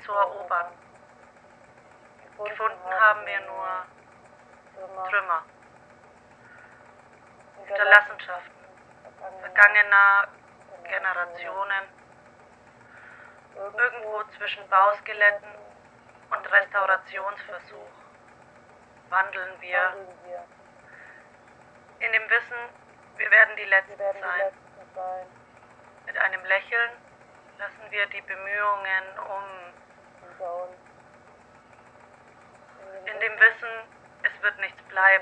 zu erobern. Gefunden haben wir nur Trümmer, Hinterlassenschaften vergangener Generationen. Irgendwo zwischen Bauskeletten und Restaurationsversuch wandeln wir in dem Wissen, wir werden die Letzten sein. Mit einem Lächeln lassen wir die Bemühungen in dem Wissen, es wird nichts bleiben.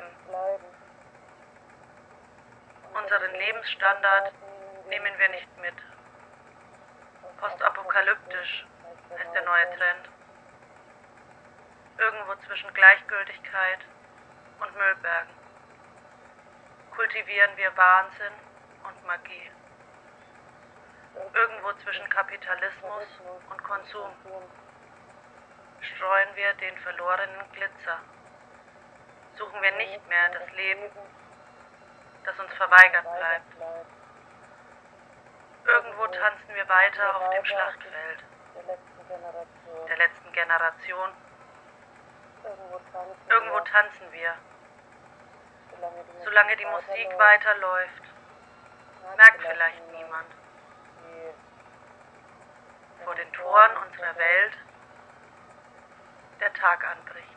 Unseren Lebensstandard nehmen wir nicht mit. Postapokalyptisch ist der neue Trend. Irgendwo zwischen Gleichgültigkeit und Müllbergen kultivieren wir Wahnsinn und Magie. Irgendwo zwischen Kapitalismus und Konsum streuen wir den verlorenen Glitzer. Suchen wir nicht mehr das Leben, das uns verweigert bleibt. Irgendwo tanzen wir weiter auf dem Schlachtfeld der letzten Generation. Irgendwo tanzen wir. Solange die Musik weiterläuft, merkt vielleicht niemand. Vor den Toren unserer Welt der Tag anbricht.